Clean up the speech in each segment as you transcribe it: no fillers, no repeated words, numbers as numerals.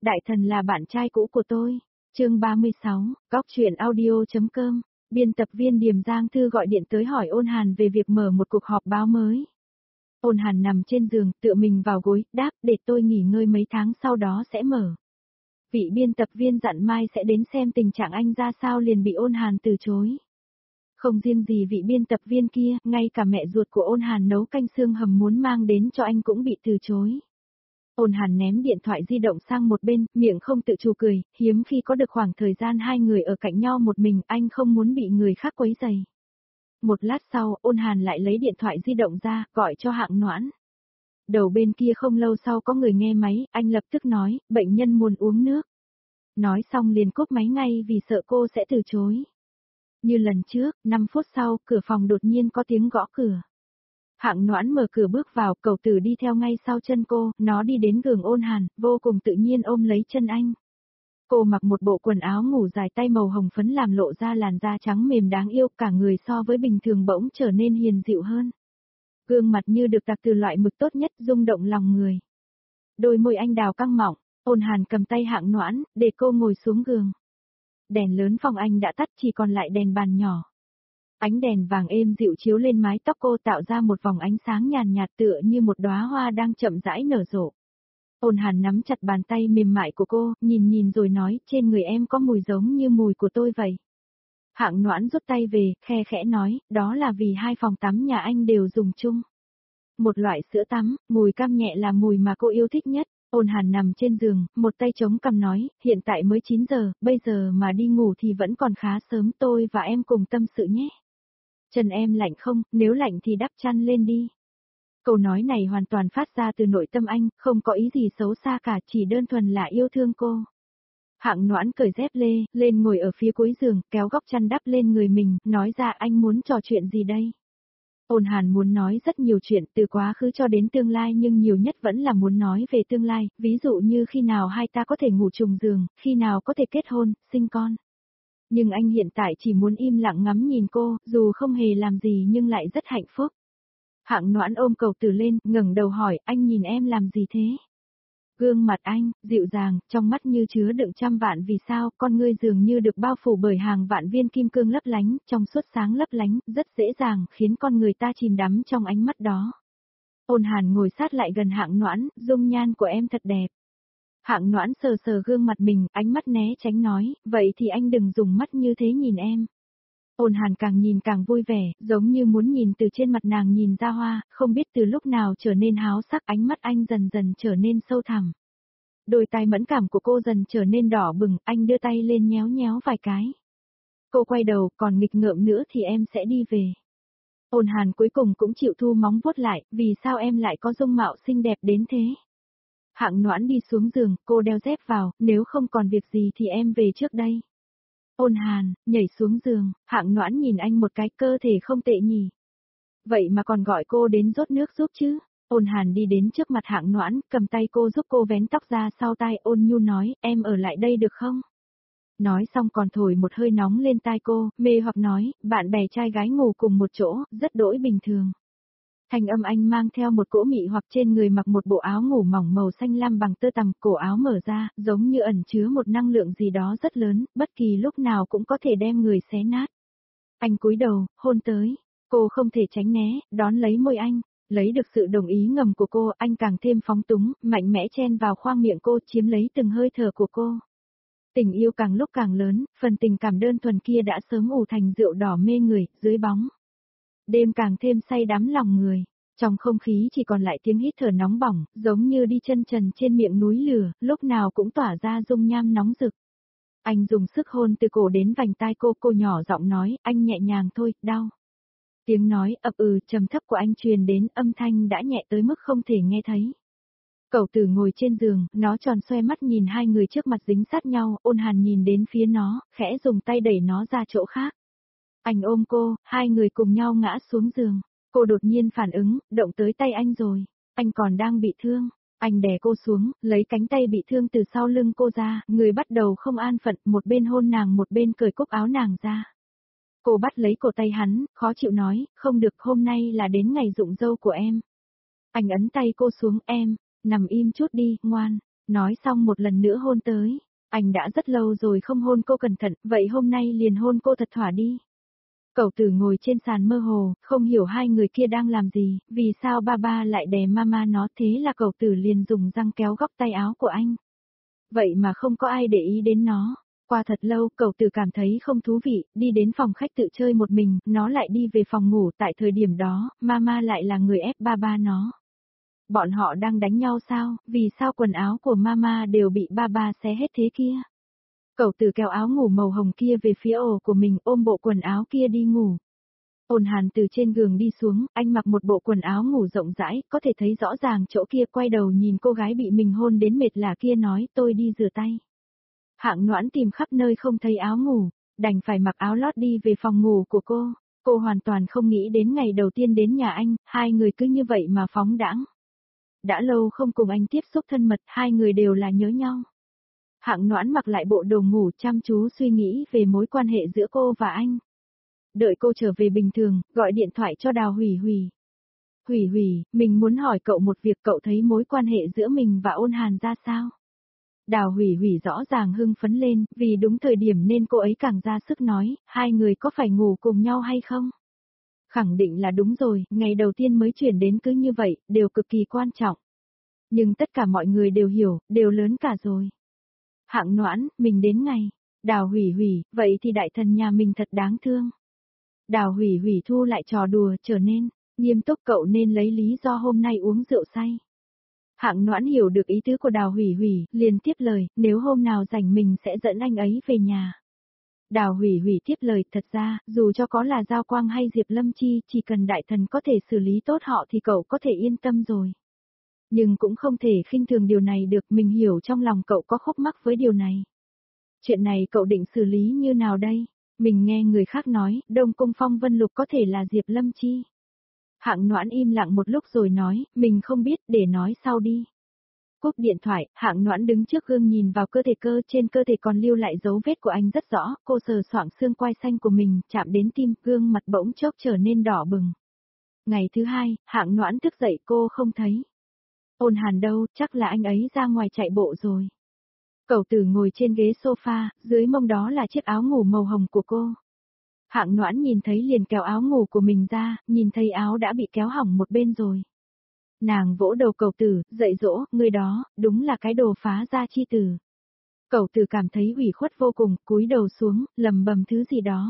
Đại thần là bạn trai cũ của tôi. Chương 36, Góc truyện audio.com. Biên tập viên Điềm Giang Thư gọi điện tới hỏi Ôn Hàn về việc mở một cuộc họp báo mới. Ôn Hàn nằm trên giường, tựa mình vào gối, đáp, để tôi nghỉ ngơi mấy tháng sau đó sẽ mở. Vị biên tập viên dặn mai sẽ đến xem tình trạng anh ra sao liền bị Ôn Hàn từ chối. Không riêng gì vị biên tập viên kia, ngay cả mẹ ruột của Ôn Hàn nấu canh xương hầm muốn mang đến cho anh cũng bị từ chối. Ôn Hàn ném điện thoại di động sang một bên, miệng không tự chủ cười, hiếm khi có được khoảng thời gian hai người ở cạnh nhau một mình, anh không muốn bị người khác quấy rầy. Một lát sau, Ôn Hàn lại lấy điện thoại di động ra, gọi cho Hạng Noãn. Đầu bên kia không lâu sau có người nghe máy, anh lập tức nói, bệnh nhân muốn uống nước. Nói xong liền cúp máy ngay vì sợ cô sẽ từ chối. Như lần trước, 5 phút sau, cửa phòng đột nhiên có tiếng gõ cửa. Hạng Noãn mở cửa bước vào, Cẩu Tử đi theo ngay sau chân cô, nó đi đến giường Ôn Hàn, vô cùng tự nhiên ôm lấy chân anh. Cô mặc một bộ quần áo ngủ dài tay màu hồng phấn làm lộ ra làn da trắng mềm đáng yêu, cả người so với bình thường bỗng trở nên hiền dịu hơn. Gương mặt như được tạc từ loại mực tốt nhất, rung động lòng người. Đôi môi anh đào căng mọng, Ôn Hàn cầm tay Hạng Noãn, để cô ngồi xuống giường. Đèn lớn phòng anh đã tắt, chỉ còn lại đèn bàn nhỏ. Ánh đèn vàng êm dịu chiếu lên mái tóc cô tạo ra một vòng ánh sáng nhàn nhạt tựa như một đóa hoa đang chậm rãi nở rộ. Ôn Hàn nắm chặt bàn tay mềm mại của cô, nhìn rồi nói, trên người em có mùi giống như mùi của tôi vậy. Hạng Noãn rút tay về, khe khẽ nói, đó là vì hai phòng tắm nhà anh đều dùng chung. Một loại sữa tắm, mùi cam nhẹ là mùi mà cô yêu thích nhất. Ôn Hàn nằm trên giường, một tay chống cằm nói, hiện tại mới 9 giờ, bây giờ mà đi ngủ thì vẫn còn khá sớm, tôi và em cùng tâm sự nhé. Chân em lạnh không, nếu lạnh thì đắp chăn lên đi. Câu nói này hoàn toàn phát ra từ nội tâm anh, không có ý gì xấu xa cả, chỉ đơn thuần là yêu thương cô. Hạng Noãn cởi dép lê, lên ngồi ở phía cuối giường, kéo góc chăn đắp lên người mình, nói ra anh muốn trò chuyện gì đây? Ôn Hàn muốn nói rất nhiều chuyện từ quá khứ cho đến tương lai nhưng nhiều nhất vẫn là muốn nói về tương lai, ví dụ như khi nào hai ta có thể ngủ chung giường, khi nào có thể kết hôn, sinh con. Nhưng anh hiện tại chỉ muốn im lặng ngắm nhìn cô, dù không hề làm gì nhưng lại rất hạnh phúc. Hạng Noãn ôm Cẩu Tử lên, ngẩng đầu hỏi, anh nhìn em làm gì thế? Gương mặt anh, dịu dàng, trong mắt như chứa đựng trăm vạn vì sao, con ngươi dường như được bao phủ bởi hàng vạn viên kim cương lấp lánh, trong suốt sáng lấp lánh, rất dễ dàng, khiến con người ta chìm đắm trong ánh mắt đó. Ôn Hàn ngồi sát lại gần Hạng Noãn, dung nhan của em thật đẹp. Hạng Noãn sờ sờ gương mặt mình, ánh mắt né tránh nói, vậy thì anh đừng dùng mắt như thế nhìn em. Ôn Hàn càng nhìn càng vui vẻ, giống như muốn nhìn từ trên mặt nàng nhìn ra hoa, không biết từ lúc nào trở nên háo sắc, ánh mắt anh dần dần trở nên sâu thẳm. Đôi tai mẫn cảm của cô dần trở nên đỏ bừng, anh đưa tay lên nhéo nhéo vài cái. Cô quay đầu, còn nghịch ngợm nữa thì em sẽ đi về. Ôn Hàn cuối cùng cũng chịu thu móng vuốt lại, vì sao em lại có dung mạo xinh đẹp đến thế? Hạng Noãn đi xuống giường, cô đeo dép vào, nếu không còn việc gì thì em về trước đây. Ôn Hàn, nhảy xuống giường, Hạng Noãn nhìn anh một cái, cơ thể không tệ nhỉ. Vậy mà còn gọi cô đến rót nước giúp chứ. Ôn Hàn đi đến trước mặt Hạng Noãn, cầm tay cô giúp cô vén tóc ra sau tai, ôn nhu nói, em ở lại đây được không? Nói xong còn thổi một hơi nóng lên tai cô, mê hoặc nói, bạn bè trai gái ngủ cùng một chỗ, rất đỗi bình thường. Thanh âm anh mang theo một cỗ mị hoặc trên người mặc một bộ áo ngủ mỏng màu xanh lam bằng tơ tằm, cổ áo mở ra, giống như ẩn chứa một năng lượng gì đó rất lớn, bất kỳ lúc nào cũng có thể đem người xé nát. Anh cúi đầu, hôn tới, cô không thể tránh né, đón lấy môi anh, lấy được sự đồng ý ngầm của cô, anh càng thêm phóng túng, mạnh mẽ chen vào khoang miệng cô, chiếm lấy từng hơi thở của cô. Tình yêu càng lúc càng lớn, phần tình cảm đơn thuần kia đã sớm ủ thành rượu đỏ mê người, dưới bóng. Đêm càng thêm say đắm lòng người. Trong không khí chỉ còn lại tiếng hít thở nóng bỏng, giống như đi chân trần trên miệng núi lửa, lúc nào cũng tỏa ra dung nham nóng rực. Anh dùng sức hôn từ cổ đến vành tai cô nhỏ giọng nói, anh nhẹ nhàng thôi, đau. Tiếng nói ập trầm thấp của anh truyền đến, âm thanh đã nhẹ tới mức không thể nghe thấy. Cẩu Tử ngồi trên giường, nó tròn xoe mắt nhìn hai người trước mặt dính sát nhau, Ôn Hàn nhìn đến phía nó, khẽ dùng tay đẩy nó ra chỗ khác. Anh ôm cô, hai người cùng nhau ngã xuống giường. Cô đột nhiên phản ứng, động tới tay anh rồi. Anh còn đang bị thương. Anh đè cô xuống, lấy cánh tay bị thương từ sau lưng cô ra, người bắt đầu không an phận, một bên hôn nàng một bên cởi cúc áo nàng ra. Cô bắt lấy cổ tay hắn, khó chịu nói, không được, hôm nay là đến ngày rụng râu của em. Anh ấn tay cô xuống, em, nằm im chút đi, ngoan. Nói xong một lần nữa hôn tới. Anh đã rất lâu rồi không hôn cô cẩn thận, vậy hôm nay liền hôn cô thật thỏa đi. Cậu tử ngồi trên sàn mơ hồ, không hiểu hai người kia đang làm gì, vì sao ba ba lại đè mama nó, thế là cậu tử liền dùng răng kéo góc tay áo của anh. Vậy mà không có ai để ý đến nó. Qua thật lâu, cậu tử cảm thấy không thú vị, đi đến phòng khách tự chơi một mình, nó lại đi về phòng ngủ, tại thời điểm đó, mama lại là người ép ba ba nó. Bọn họ đang đánh nhau sao, vì sao quần áo của mama đều bị ba ba xé hết thế kia? Cậu tử kéo áo ngủ màu hồng kia về phía ổ của mình, ôm bộ quần áo kia đi ngủ. Ôn Hàn từ trên giường đi xuống, anh mặc một bộ quần áo ngủ rộng rãi, có thể thấy rõ ràng chỗ kia, quay đầu nhìn cô gái bị mình hôn đến mệt lả kia nói, tôi đi rửa tay. Hạng Noãn tìm khắp nơi không thấy áo ngủ, đành phải mặc áo lót đi về phòng ngủ của cô. Cô hoàn toàn không nghĩ đến ngày đầu tiên đến nhà anh, hai người cứ như vậy mà phóng đãng. Đã lâu không cùng anh tiếp xúc thân mật, hai người đều là nhớ nhau. Hạng Noãn mặc lại bộ đồ ngủ, chăm chú suy nghĩ về mối quan hệ giữa cô và anh. Đợi cô trở về bình thường, gọi điện thoại cho Đào Hủy Hủy. Hủy Hủy, mình muốn hỏi cậu một việc, cậu thấy mối quan hệ giữa mình và Ôn Hàn ra sao? Đào Hủy Hủy rõ ràng hưng phấn lên, vì đúng thời điểm nên cô ấy càng ra sức nói, hai người có phải ngủ cùng nhau hay không? Khẳng định là đúng rồi, ngày đầu tiên mới chuyển đến cứ như vậy, đều cực kỳ quan trọng. Nhưng tất cả mọi người đều hiểu, đều lớn cả rồi. Hạng Noãn, mình đến ngày. Đào Hủy Hủy, vậy thì đại thần nhà mình thật đáng thương. Đào Hủy Hủy thu lại trò đùa, trở nên nghiêm túc, cậu nên lấy lý do hôm nay uống rượu say. Hạng Noãn hiểu được ý tứ của Đào Hủy Hủy, liền tiếp lời, nếu hôm nào rảnh mình sẽ dẫn anh ấy về nhà. Đào Hủy Hủy tiếp lời, thật ra, dù cho có là Giao Quang hay Diệp Lâm Chi, chỉ cần đại thần có thể xử lý tốt họ thì cậu có thể yên tâm rồi. Nhưng cũng không thể khinh thường điều này được, mình hiểu trong lòng cậu có khúc mắc với điều này. Chuyện này cậu định xử lý như nào đây? Mình nghe người khác nói, Đông Cung Phong Vân Lục có thể là Diệp Lâm Chi. Hạng Noãn im lặng một lúc rồi nói, mình không biết, để nói sau đi. Cúp điện thoại, Hạng Noãn đứng trước gương nhìn vào cơ thể, trên cơ thể còn lưu lại dấu vết của anh rất rõ, cô sờ soạng xương quai xanh của mình, chạm đến tim, gương mặt bỗng chốc trở nên đỏ bừng. Ngày thứ hai, Hạng Noãn thức dậy cô không thấy. Ôn Hàn đâu, chắc là anh ấy ra ngoài chạy bộ rồi. Cậu tử ngồi trên ghế sofa, dưới mông đó là chiếc áo ngủ màu hồng của cô. Hạng Noãn nhìn thấy liền kéo áo ngủ của mình ra, nhìn thấy áo đã bị kéo hỏng một bên rồi. Nàng vỗ đầu cậu tử, dạy dỗ, người đó, đúng là cái đồ phá gia chi tử. Cậu tử cảm thấy ủy khuất vô cùng, cúi đầu xuống, lầm bầm thứ gì đó.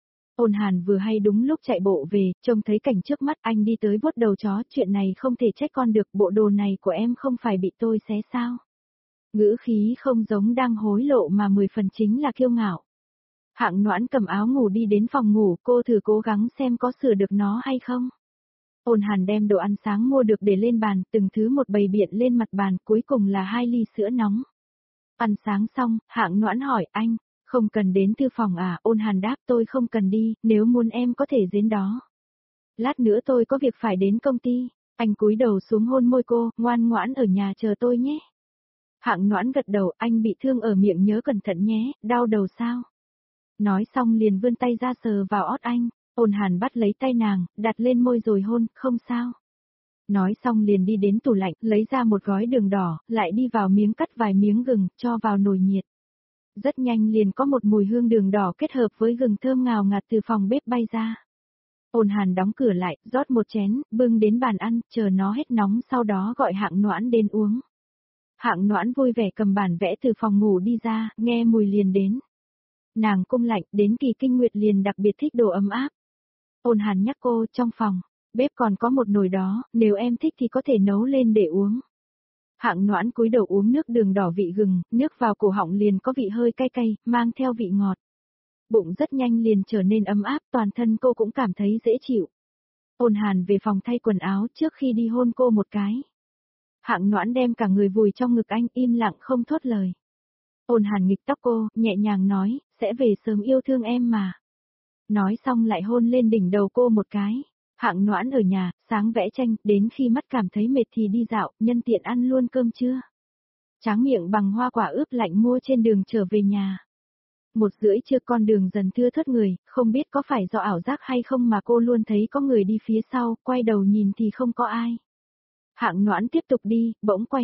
Ôn Hàn vừa hay đúng lúc chạy bộ về, trông thấy cảnh trước mắt, anh đi tới vuốt đầu chó, chuyện này không thể trách con được, bộ đồ này của em không phải bị tôi xé sao? Ngữ khí không giống đang hối lộ mà 10 phần chính là kiêu ngạo. Hạng Noãn cầm áo ngủ đi đến phòng ngủ, cô thử cố gắng xem có sửa được nó hay không. Ôn Hàn đem đồ ăn sáng mua được để lên bàn, từng thứ một bày biện lên mặt bàn, cuối cùng là 2 ly sữa nóng. Ăn sáng xong, Hạng Noãn hỏi anh, không cần đến thư phòng à? Ôn Hàn đáp, tôi không cần đi, nếu muốn em có thể đến đó. Lát nữa tôi có việc phải đến công ty. Anh cúi đầu xuống hôn môi cô, ngoan ngoãn ở nhà chờ tôi nhé. Hạng Noãn gật đầu, anh bị thương ở miệng nhớ cẩn thận nhé, đau đầu sao? Nói xong liền vươn tay ra sờ vào ót anh, Ôn Hàn bắt lấy tay nàng, đặt lên môi rồi hôn, không sao. Nói xong liền đi đến tủ lạnh, lấy ra một gói đường đỏ, lại đi vào miếng cắt vài miếng gừng, cho vào nồi nhiệt. Rất nhanh liền có một mùi hương đường đỏ kết hợp với gừng thơm ngào ngạt từ phòng bếp bay ra. Ôn Hàn đóng cửa lại, rót một chén, bưng đến bàn ăn, chờ nó hết nóng sau đó gọi Hạng Noãn đến uống. Hạng Noãn vui vẻ cầm bản vẽ từ phòng ngủ đi ra, nghe mùi liền đến. Nàng cung lạnh, đến kỳ kinh nguyệt liền đặc biệt thích đồ ấm áp. Ôn Hàn nhắc cô, trong phòng, bếp còn có một nồi đó, nếu em thích thì có thể nấu lên để uống. Hạng Noãn cúi đầu uống nước đường đỏ vị gừng, nước vào cổ họng liền có vị hơi cay cay, mang theo vị ngọt. Bụng rất nhanh liền trở nên ấm áp, toàn thân cô cũng cảm thấy dễ chịu. Ôn Hàn về phòng thay quần áo trước khi đi hôn cô một cái. Hạng Noãn đem cả người vùi trong ngực anh, im lặng không thốt lời. Ôn Hàn nghịch tóc cô, nhẹ nhàng nói, sẽ về sớm, yêu thương em mà. Nói xong lại hôn lên đỉnh đầu cô một cái. Hạng Noãn ở nhà, sáng vẽ tranh, đến khi mắt cảm thấy mệt thì đi dạo, nhân tiện ăn luôn cơm trưa. Tráng miệng bằng hoa quả ướp lạnh mua trên đường trở về nhà. 1:30 trưa con đường dần thưa thớt người, không biết có phải do ảo giác hay không mà cô luôn thấy có người đi phía sau, quay đầu nhìn thì không có ai. Hạng Noãn tiếp tục đi, bỗng quay ngắt.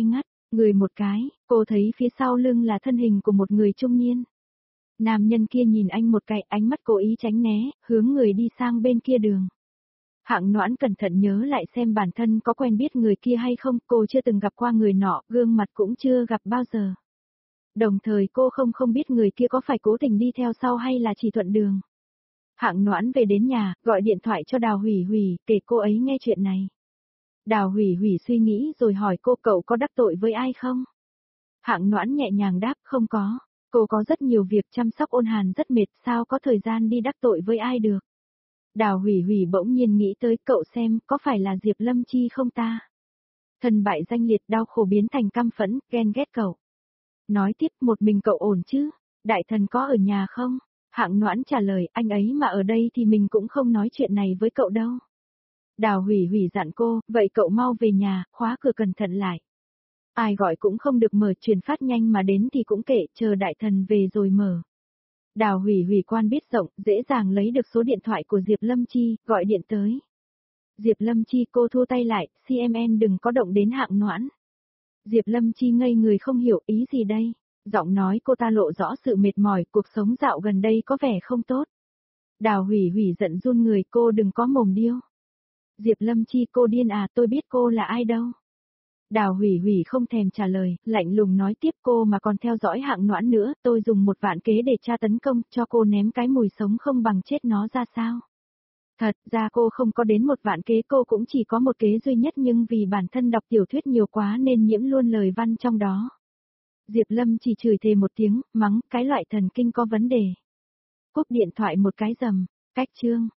Người một cái, cô thấy phía sau lưng là thân hình của một người trung niên. Nam nhân kia nhìn anh một cái, ánh mắt cố ý tránh né, hướng người đi sang bên kia đường. Hạng Noãn cẩn thận nhớ lại xem bản thân có quen biết người kia hay không, cô chưa từng gặp qua người nọ, gương mặt cũng chưa gặp bao giờ. Đồng thời cô không biết người kia có phải cố tình đi theo sau hay là chỉ thuận đường. Hạng Noãn về đến nhà, gọi điện thoại cho Đào Hủy Hủy, kể cô ấy nghe chuyện này. Đào Hủy Hủy suy nghĩ rồi hỏi cô cậu có đắc tội với ai không? Hạng Noãn nhẹ nhàng đáp không có, cô có rất nhiều việc chăm sóc Ôn Hàn rất mệt, sao có thời gian đi đắc tội với ai được. Đào Hủy Hủy bỗng nhiên nghĩ tới cậu xem có phải là Diệp Lâm Chi không ta? Thân bại danh liệt đau khổ biến thành căm phẫn, ghen ghét cậu. Nói tiếp một mình cậu ổn chứ? Đại thần có ở nhà không? Hạng Noãn trả lời anh ấy mà ở đây thì mình cũng không nói chuyện này với cậu đâu. Đào Hủy Hủy dặn cô, vậy cậu mau về nhà, khóa cửa cẩn thận lại. Ai gọi cũng không được mở, truyền phát nhanh mà đến thì cũng kệ, chờ đại thần về rồi mở. Đào Hủy Hủy quan biết rộng, dễ dàng lấy được số điện thoại của Diệp Lâm Chi, gọi điện tới. Diệp Lâm Chi cô thu tay lại, CMN đừng có động đến Hạng Noãn. Diệp Lâm Chi ngây người không hiểu ý gì đây. Giọng nói cô ta lộ rõ sự mệt mỏi, cuộc sống dạo gần đây có vẻ không tốt. Đào Hủy Hủy giận run người, cô đừng có mồm điêu. Diệp Lâm Chi cô điên à, tôi biết cô là ai đâu. Đào Hủy Hủy không thèm trả lời, lạnh lùng nói tiếp cô mà còn theo dõi Hạng Noãn nữa, tôi dùng một vạn kế để tra tấn công, cho cô ném cái mùi sống không bằng chết nó ra sao. Thật ra cô không có đến một vạn kế, cô cũng chỉ có một kế duy nhất, nhưng vì bản thân đọc tiểu thuyết nhiều quá nên nhiễm luôn lời văn trong đó. Diệp Lâm chỉ chửi thề một tiếng, mắng, cái loại thần kinh có vấn đề. Cúp điện thoại một cái rầm, cách chương.